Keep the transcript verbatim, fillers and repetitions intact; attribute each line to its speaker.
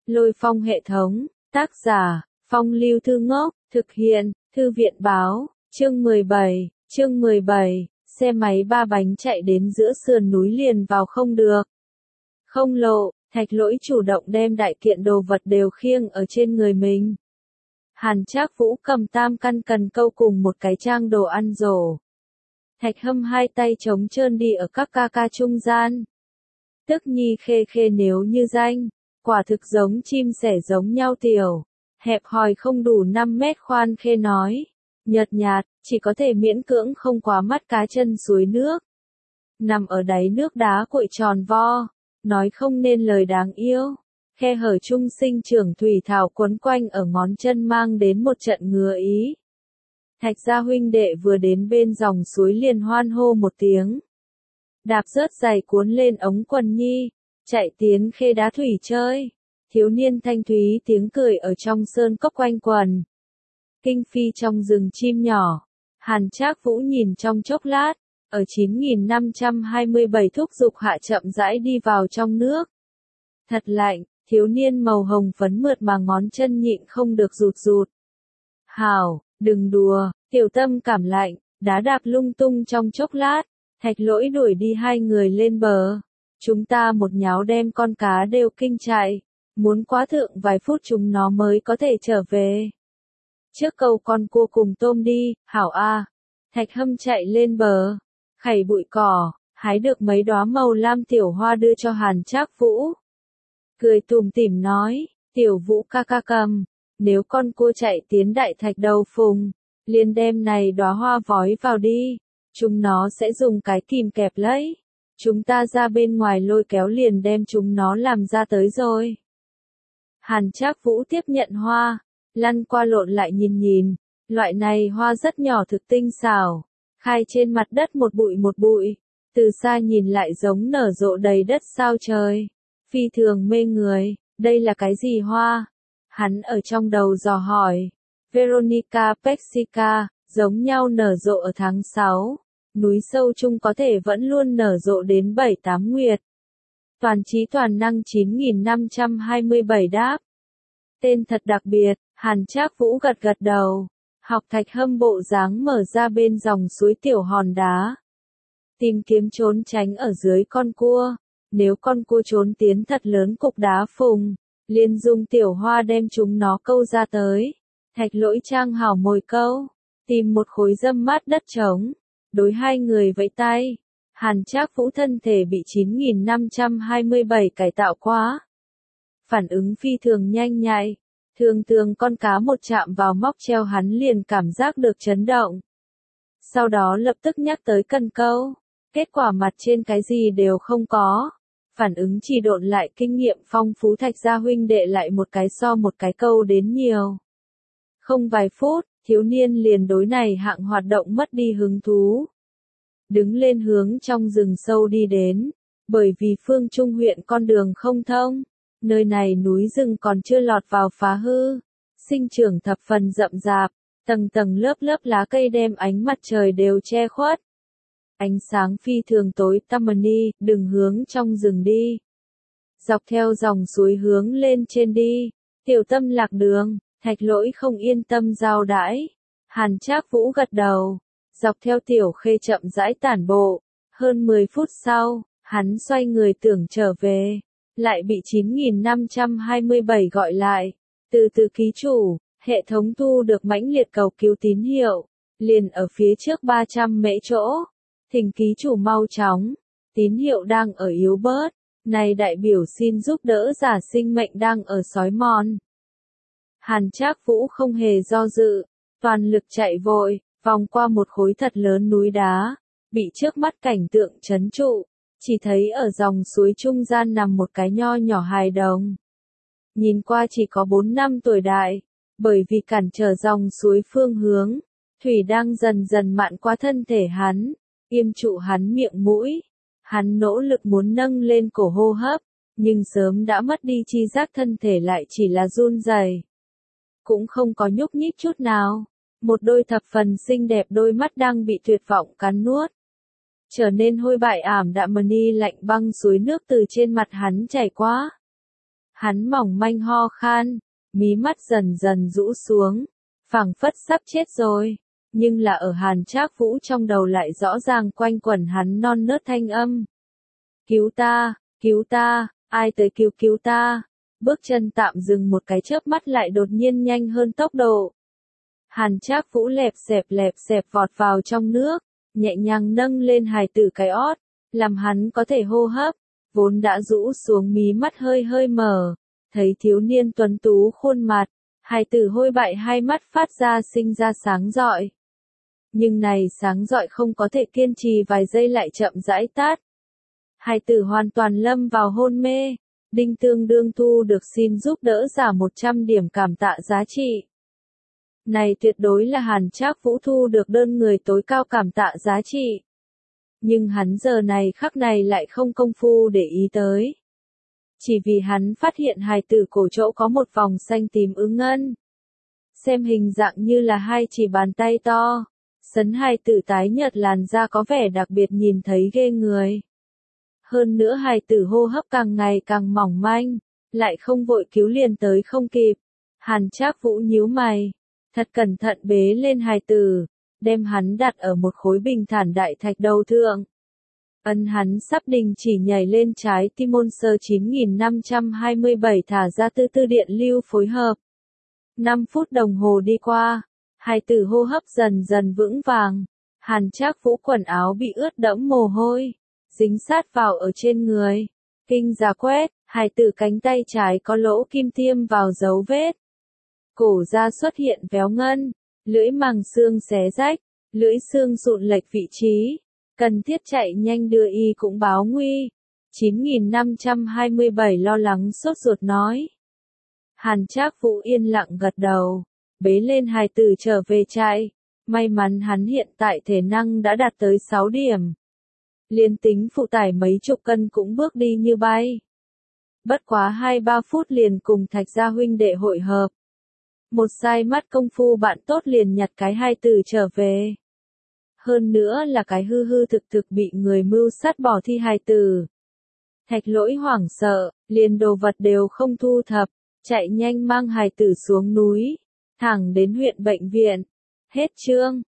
Speaker 1: Lôi Phong hệ thống, tác giả, Phong Lưu Thư Ngốc, thực hiện, Thư viện báo, chương mười bảy, chương mười bảy, xe máy ba bánh chạy đến giữa sườn núi liền vào không được. Không lộ, Thạch Lỗi chủ động đem đại kiện đồ vật đều khiêng ở trên người mình. Hàn Trác Vũ cầm tam căn cần câu cùng một cái trang đồ ăn rổ. Thạch Hâm hai tay trống trơn đi ở các ca ca trung gian. Tức Nhi khê khê nếu như danh, quả thực giống chim sẻ giống nhau tiểu, hẹp hòi không đủ năm mét khoan khê nói, nhợt nhạt, chỉ có thể miễn cưỡng không quá mắt cá chân suối nước. Nằm ở đáy nước đá cuội tròn vo, nói không nên lời đáng yêu, khe hở trung sinh trưởng thủy thảo quấn quanh ở ngón chân mang đến một trận ngứa ý. Thạch gia huynh đệ vừa đến bên dòng suối liền hoan hô một tiếng. Đạp rớt giày cuốn lên ống quần nhi, chạy tiến khê đá thủy chơi. Thiếu niên thanh thúy tiếng cười ở trong sơn cốc quanh quần. Kinh phi trong rừng chim nhỏ. Hàn Trác Vũ nhìn trong chốc lát, ở chín nghìn năm trăm hai mươi bảy thúc dục hạ chậm rãi đi vào trong nước. Thật lạnh, thiếu niên màu hồng phấn mượt mà ngón chân nhịn không được rụt rụt. Hảo, đừng đùa, tiểu tâm cảm lạnh, đá đạp lung tung trong chốc lát, Thạch Lỗi đuổi đi hai người lên bờ. Chúng ta một nháo đem con cá đều kinh chạy, muốn quá thượng vài phút chúng nó mới có thể trở về. Trước câu con cua cùng tôm đi, hảo a. Thạch Hâm chạy lên bờ, khẩy bụi cỏ, hái được mấy đóa màu lam tiểu hoa đưa cho Hàn Trác Vũ. Cười tủm tỉm nói, tiểu Vũ ca ca cầm, nếu con cua chạy tiến đại thạch đầu phùng, liền đem này đóa hoa vói vào đi, chúng nó sẽ dùng cái kìm kẹp lấy. Chúng ta ra bên ngoài lôi kéo liền đem chúng nó làm ra tới rồi. Hàn Trác Vũ tiếp nhận hoa, lăn qua lộn lại nhìn nhìn, loại này hoa rất nhỏ thực tinh xảo, khai trên mặt đất một bụi một bụi, từ xa nhìn lại giống nở rộ đầy đất sao trời, phi thường mê người, đây là cái gì hoa? Hắn ở trong đầu dò hỏi, Veronica Pexica, giống nhau nở rộ ở tháng sáu. Núi sâu chung có thể vẫn luôn nở rộ đến bảy tám nguyệt. Toàn trí toàn năng chín nghìn năm trăm hai mươi bảy đáp. Tên thật đặc biệt, Hàn Trác Vũ gật gật đầu. Học Thạch Hâm bộ dáng mở ra bên dòng suối tiểu hòn đá. Tìm kiếm trốn tránh ở dưới con cua. Nếu con cua trốn tiến thật lớn cục đá phùng, liền dùng tiểu hoa đem chúng nó câu ra tới. Thạch Lỗi trang hảo mồi câu. Tìm một khối râm mát đất trống. Đối hai người vẫy tay, Hàn Trác Vũ thân thể bị chín nghìn năm trăm hai mươi bảy cải tạo quá. Phản ứng phi thường nhanh nhạy, thường thường con cá một chạm vào móc treo hắn liền cảm giác được chấn động. Sau đó lập tức nhắc tới cần câu, kết quả mặt trên cái gì đều không có. Phản ứng chỉ độn lại kinh nghiệm phong phú Thạch gia huynh đệ lại một cái so một cái câu đến nhiều. Không vài phút, thiếu niên liền đối này hạng hoạt động mất đi hứng thú. Đứng lên hướng trong rừng sâu đi đến, bởi vì Phương Trung huyện con đường không thông, nơi này núi rừng còn chưa lọt vào phá hư, sinh trưởng thập phần rậm rạp, tầng tầng lớp lớp lá cây đem ánh mặt trời đều che khuất. Ánh sáng phi thường tối tăm đi, đừng hướng trong rừng đi. Dọc theo dòng suối hướng lên trên đi, tiểu tâm lạc đường. Thạch Lỗi không yên tâm giao đãi. Hàn Trác Vũ gật đầu, dọc theo tiểu khê chậm rãi tản bộ. Hơn mười phút sau, hắn xoay người tưởng trở về, lại bị chín nghìn năm trăm hai mươi bảy gọi lại. Từ từ ký chủ, hệ thống thu được mãnh liệt cầu cứu tín hiệu, liền ở phía trước ba trăm mễ chỗ. Thỉnh ký chủ mau chóng, tín hiệu đang ở yếu bớt, này đại biểu xin giúp đỡ giả sinh mệnh đang ở xói mòn. Hàn Trác Vũ không hề do dự, toàn lực chạy vội, vòng qua một khối thật lớn núi đá, bị trước mắt cảnh tượng chấn trụ, chỉ thấy ở dòng suối trung gian nằm một cái nho nhỏ hài đồng. Nhìn qua chỉ có bốn năm tuổi đại, bởi vì cản trở dòng suối phương hướng, thủy đang dần dần mạn qua thân thể hắn, yêm trụ hắn miệng mũi. Hắn nỗ lực muốn nâng lên cổ hô hấp, nhưng sớm đã mất đi chi giác, thân thể lại chỉ là run rẩy. Cũng không có nhúc nhích chút nào, một đôi thập phần xinh đẹp đôi mắt đang bị tuyệt vọng cắn nuốt. Trở nên hôi bại ảm đạm mờ ni lạnh băng suối nước từ trên mặt hắn chảy qua. Hắn mỏng manh ho khan, mí mắt dần dần rũ xuống, phảng phất sắp chết rồi, nhưng là ở Hàn Trác Vũ trong đầu lại rõ ràng quanh quẩn hắn non nớt thanh âm. Cứu ta, cứu ta, ai tới cứu cứu ta. Bước chân tạm dừng một cái chớp mắt lại đột nhiên nhanh hơn tốc độ. Hàn Trác Vũ lẹp xẹp lẹp xẹp vọt vào trong nước, nhẹ nhàng nâng lên hài tử cái ót, làm hắn có thể hô hấp, vốn đã rũ xuống mí mắt hơi hơi mở, thấy thiếu niên tuấn tú khuôn mặt, hài tử hôi bại hai mắt phát ra sinh ra sáng rọi. Nhưng này sáng rọi không có thể kiên trì vài giây lại chậm rãi tắt. Hài tử hoàn toàn lâm vào hôn mê, Đinh Tương đương thu được xin giúp đỡ giả một trăm điểm cảm tạ giá trị. Này tuyệt đối là Hàn Trác Vũ thu được đơn người tối cao cảm tạ giá trị. Nhưng hắn giờ này khắc này lại không công phu để ý tới. Chỉ vì hắn phát hiện hài tử cổ chỗ có một vòng xanh tím ứng ngân. Xem hình dạng như là hai chỉ bàn tay to. Sấn hài tử tái nhợt làn da có vẻ đặc biệt nhìn thấy ghê người. Hơn nữa hài tử hô hấp càng ngày càng mỏng manh, lại không vội cứu liền tới không kịp. Hàn Trác Vũ nhíu mày, thật cẩn thận bế lên hài tử, đem hắn đặt ở một khối bình thản đại thạch đầu thượng. Ân hắn sắp đình chỉ nhảy lên trái tim môn sơ chín nghìn năm trăm hai mươi bảy thả ra tư tư điện lưu phối hợp. năm phút đồng hồ đi qua, hài tử hô hấp dần dần vững vàng, Hàn Trác Vũ quần áo bị ướt đẫm mồ hôi, dính sát vào ở trên người. Kinh giả quét, hài tử cánh tay trái có lỗ kim tiêm vào dấu vết. Cổ da xuất hiện véo ngân, lưỡi màng xương xé rách, lưỡi xương sụn lệch vị trí. Cần thiết chạy nhanh đưa y cũng báo nguy. chín nghìn năm trăm hai mươi bảy lo lắng sốt ruột nói. Hàn Trác Vũ yên lặng gật đầu, bế lên hài tử trở về trại. May mắn hắn hiện tại thể năng đã đạt tới sáu điểm. Liên tính phụ tải mấy chục cân cũng bước đi như bay. Bất quá hai ba phút liền cùng Thạch gia huynh đệ hội hợp. Một sai mắt công phu bạn tốt liền nhặt cái hai tử trở về. Hơn nữa là cái hư hư thực thực bị người mưu sát bỏ thi hài tử. Thạch Lỗi hoảng sợ, liền đồ vật đều không thu thập, chạy nhanh mang hài tử xuống núi, thẳng đến huyện bệnh viện. Hết chương.